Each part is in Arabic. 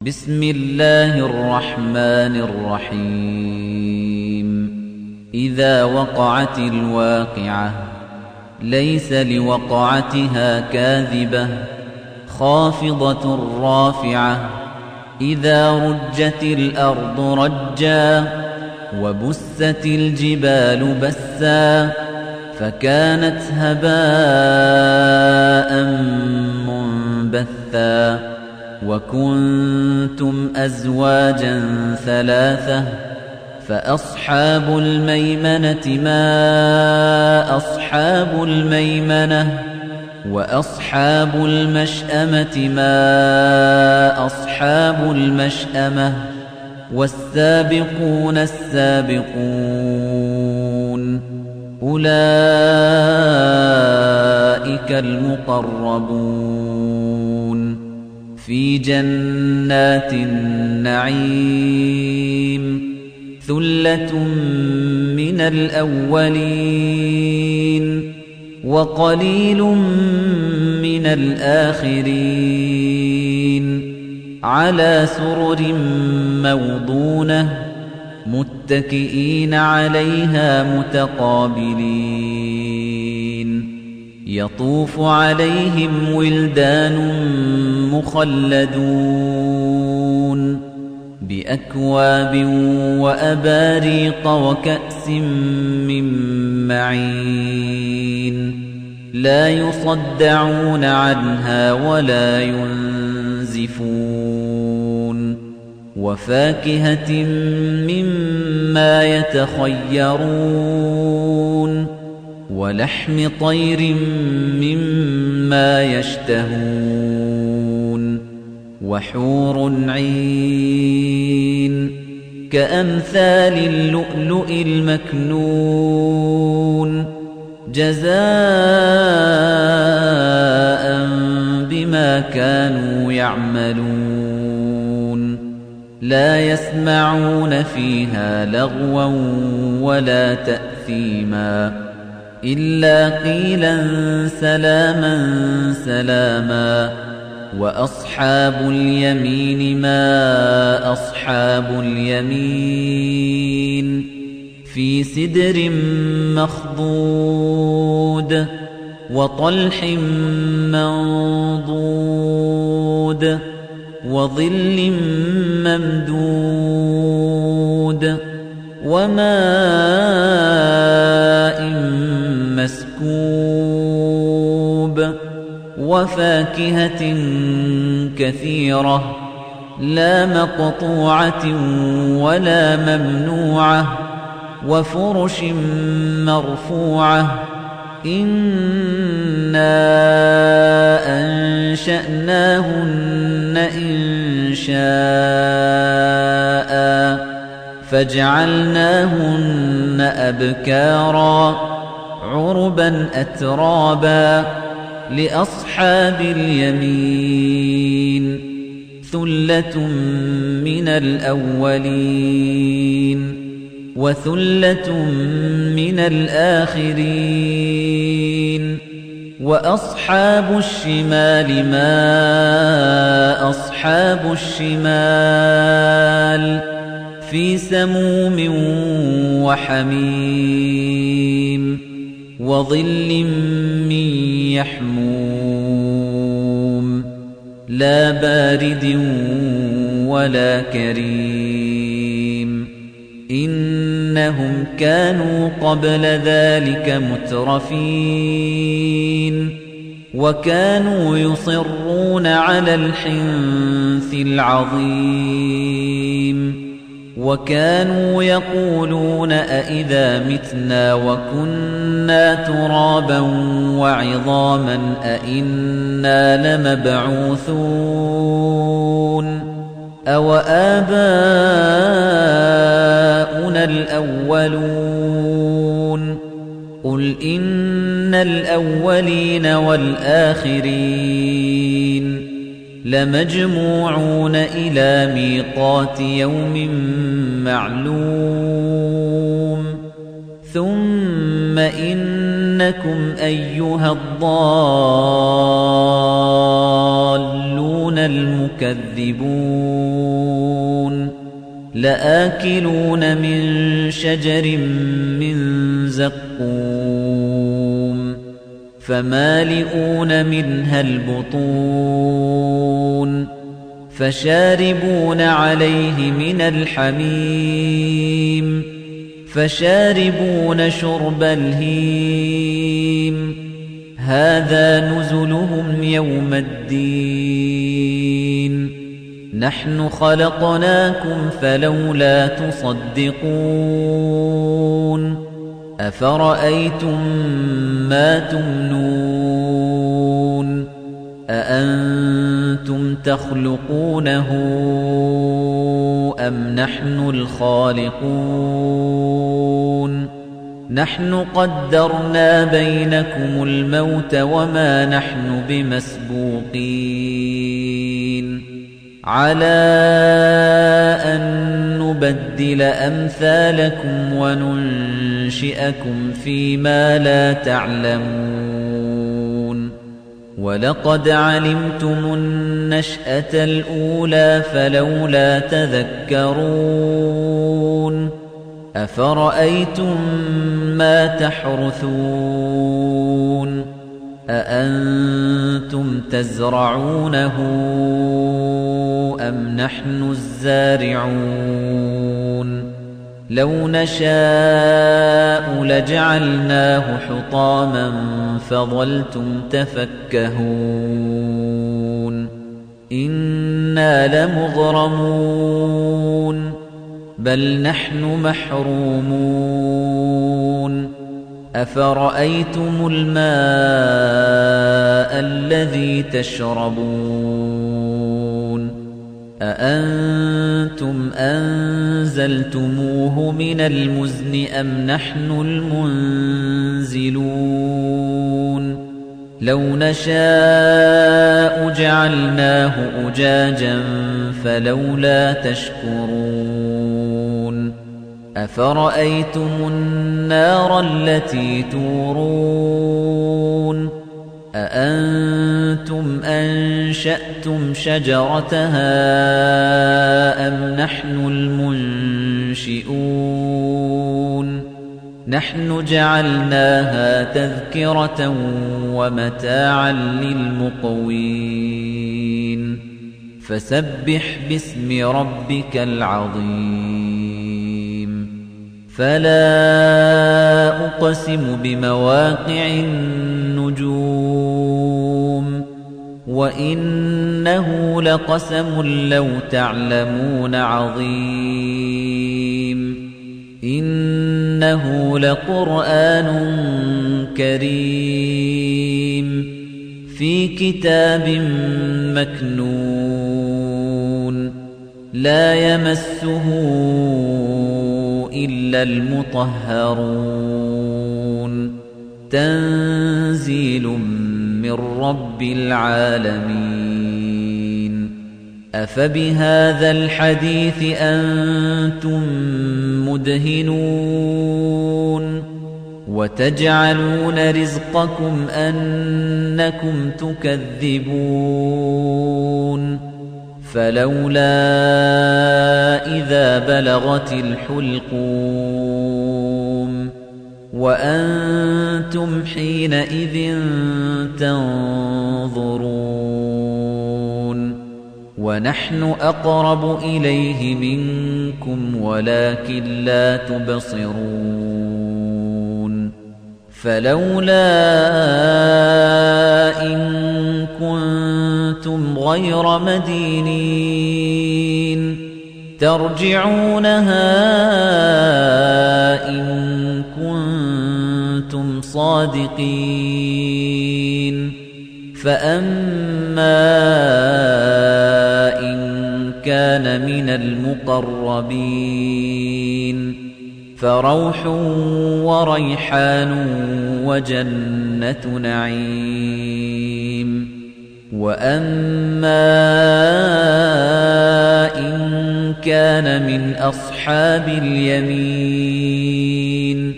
بسم الله الرحمن الرحيم إذا وقعت الواقعة ليس لوقعتها كاذبة خافضة رافعة إذا رجت الأرض رجا وبست الجبال بسا فكانت هباء منبثا وكنتم أزواجا ثلاثة فأصحاب الميمنة ما أصحاب الميمنة وأصحاب المشأمة ما أصحاب المشأمة والسابقون السابقون أولئك المقربون في جنات النعيم ثلة من الأولين وقليل من الآخرين على سرر موضونة متكئين عليها متقابلين يطوف عليهم ولدان مخلدون بأكواب وأباريق وكأس من معين لا يصدعون عنها ولا ينزفون وفاكهة مما يتخيرون ولحم طير مما يشتهون وحور عين كأمثال اللؤلؤ المكنون جزاء بما كانوا يعملون لا يسمعون فيها لغوا ولا تأثيما إلا قيلا سلاما سلاما وأصحاب اليمين ما أصحاب اليمين في سدر مخضود وطلح منضود وظل ممدود وماء مسكوب وفاكهة كثيرة لا مقطوعة ولا ممنوعة وفرش مرفوعة إنا أنشأناهن إنشاء فجعلناهن أبكارا عربا أترابا لأصحاب اليمين ثلة من الأولين وثلة من الآخرين وأصحاب الشمال ما أصحاب الشمال في سموم وحميم وظل من يحموم لا بارد ولا كريم إنهم كانوا قبل ذلك مترفين وكانوا يصرون على الحنث العظيم وكانوا يقولون أئذا متنا وكنا ترابا وعظاما أئنا لمبعوثون أو آباؤنا الأولون قل إن الأولين والآخرين لمجموعون إلى ميقات يوم معلوم ثم إنكم أيها الضالون الْمُكَذِّبُونَ لَآكِلُونَ مِن شَجَرٍ مِّن زَقُّومٍ فَمَالِئُونَ مِنْهَا الْبُطُونَ فَشَارِبُونَ عَلَيْهِ مِنَ الْحَمِيمِ فَشَارِبُونَ شُرْبَ الْهِيمِ هَذَا نُزُلُهُمْ يَوْمَ الدِّينِ نَحْنُ خَلَقْنَاكُمْ فَلَوْلَا تُصَدِّقُونَ أَفَرَأَيْتُم مَّا تُمْنُونَ أَأَنتُمْ تَخْلُقُونَهُ أَمْ نَحْنُ الْخَالِقُونَ نَحْنُ قَدَّرْنَا بَيْنَكُمُ الْمَوْتَ وَمَا نَحْنُ بِمَسْبُوقِينَ عَلَىٰ أَن نُّبَدِّلَ أَمْثَالَكُمْ وَنُنشِئَكُمْ فِيمَا لَا تَعْلَمُونَ وَلَقَدْ عَلِمْتُمُ النَّشْأَةَ الْأُولَىٰ فَلَوْلَا تَذَكَّرُونَ أَفَرَأَيْتُم مَّا تَحْرُثُونَ أَأَنتُمْ تَزْرَعُونَهُ أَمْ نَحْنُ الزَّارِعُونَ لَوْ نَشَاءُ لَجَعَلْنَاهُ حُطَامًا فَظَلْتُمْ تَفَكَّهُونَ إِنَّا لَمُغْرَمُونَ بَلْ نَحْنُ مَحْرُومُونَ أَفَرَأَيْتُمُ الْمَاءَ الَّذِي تَشْرَبُونَ أَأَنتُمْ أَنزَلْتُمُوهُ مِنَ الْمُزْنِ أَمْ نَحْنُ الْمُنزِلُونَ لَوْ نَشَاءُ جَعَلْنَاهُ أُجَاجًا فَلَوْلَا تَشْكُرُونَ أَفَرَأَيْتُمُ النَّارَ الَّتِي تُورُونَ أَأَنتُمْ أَنشَأْتُمْ شَجَرَتَهَا أَمْ نَحْنُ الْمُنشِئُونَ نَحْنُ جَعَلْنَاهَا تَذْكِرَةً وَمَتَاعًا لِلْمُقْوِينَ فَسَبِّحْ بِاسْمِ رَبِّكَ الْعَظِيمِ فَلَا أُقْسِمُ بِمَوَاقِعِ النُّجُومِ وَإِنَّهُ لَقَسَمٌ لَّوْ تَعْلَمُونَ عَظِيمٌ إِنَّهُ لَقُرْآنٌ كَرِيمٌ فِي كِتَابٍ مَّكْنُونٍ لَّا يَمَسُّهُ إِلَّا الْمُطَهَّرُونَ تَنزِيلٌ مِّن رَّبِّ الْعَالَمِينَ أَفَبِهَذَا الْحَدِيثِ أَنتُم مُّدْهِنُونَ وَتَجْعَلُونَ رِزْقَكُمْ أَنَّكُمْ تُكَذِّبُونَ فَلَوْلَا إِذَا بَلَغَتِ الْحُلْقُومَ وَأَنتُمْ حِينَئِذٍ تَنظُرُونَ وَنَحْنُ أَقْرَبُ إِلَيْهِ مِنكُمْ وَلَكِن لَّا تُبْصِرُونَ فَلَوْلَا إِن كُنتُمْ غَيْرَ مَدِينِينَ تَرْجِعُونَهَا إِن كُنتُمْ صَادِقِينَ فَأَمَّا إِن كَانَ مِنَ الْمُقَرَّبِينَ فَرَوْحٌ وَرَيْحَانٌ وَجَنَّةُ نَعِيمٍ وَأَمَّا إِن كَانَ مِنْ أَصْحَابِ الْيَمِينِ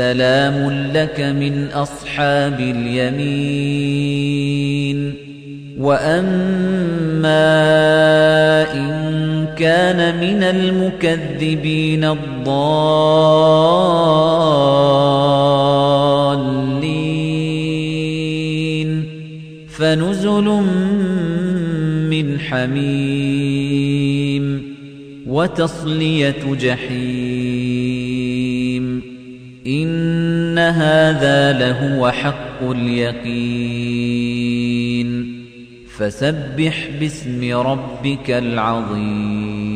فَسَلَامٌ لَّكَ مِنْ أَصْحَابِ الْيَمِينِ وَأَمَّا إِن كَانَ مِنَ الْمُكَذِّبِينَ الضَّالِّينَ فَنُزُلٌ مِّنْ حَمِيمٍ وَتَصْلِيَةُ جَحِيمٍ إِنَّ هَذَا لَهُوَ حَقُّ الْيَقِينِ فَسَبِّحْ بِاسْمِ رَبِّكَ الْعَظِيمِ